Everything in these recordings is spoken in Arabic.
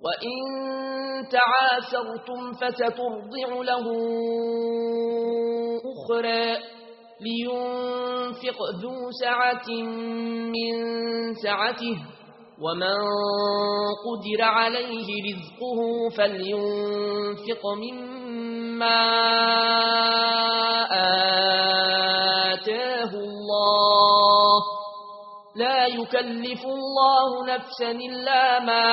وإن تعاسرتم فسترضع له أخرى لينفق ذو سعة من سعته ومن قدر عليه رزقه فلينفق مما آتاه الله لا يكلف الله نفسا إلا ما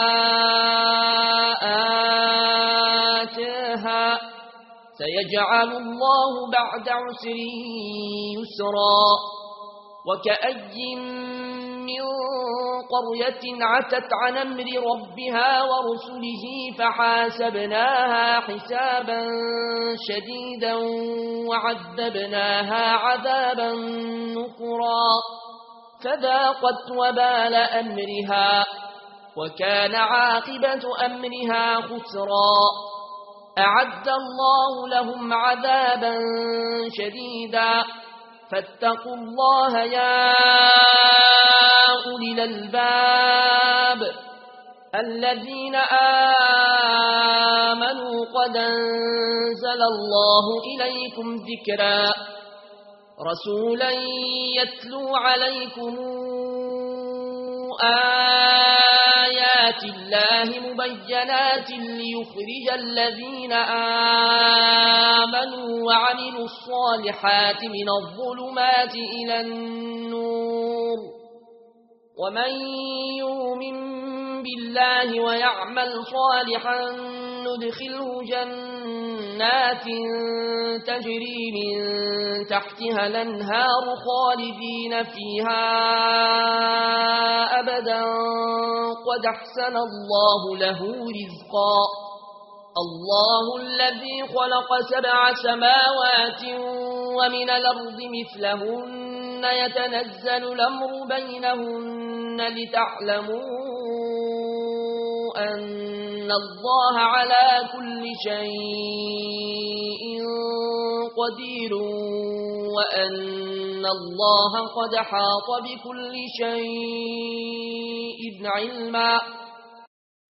آتاها سيجعل الله بعد عسر يسرا وكأي من قرية عتت عن أمر ربها ورسله فحاسبناها حسابا شديدا وعذبناها عذابا نكرا فذاقت وبال أمرها وكان عاقبة أمرها خسرا أعد الله لهم عذابا شديدا فاتقوا الله يا أولي الألباب الذين آمنوا قد أنزل الله إليكم ذكرا رسولا يتلو عليكم آيات الله مبينات ليخرج الذين آمنوا وعملوا الصالحات من الظلمات إلى النور ومن يؤمن بالله ويعمل صالحا ندخله جنات تجري من تحتها الأنهار خالدين فيها أبدا قد أحسن الله له رزقا الله الذي خلق 7 سماوات ومن الأرض مثلهن يتنزل الأمر بينهن لتعلموا أن الله على كل شيء قدير وأن الله قد حاط بكل شيء علما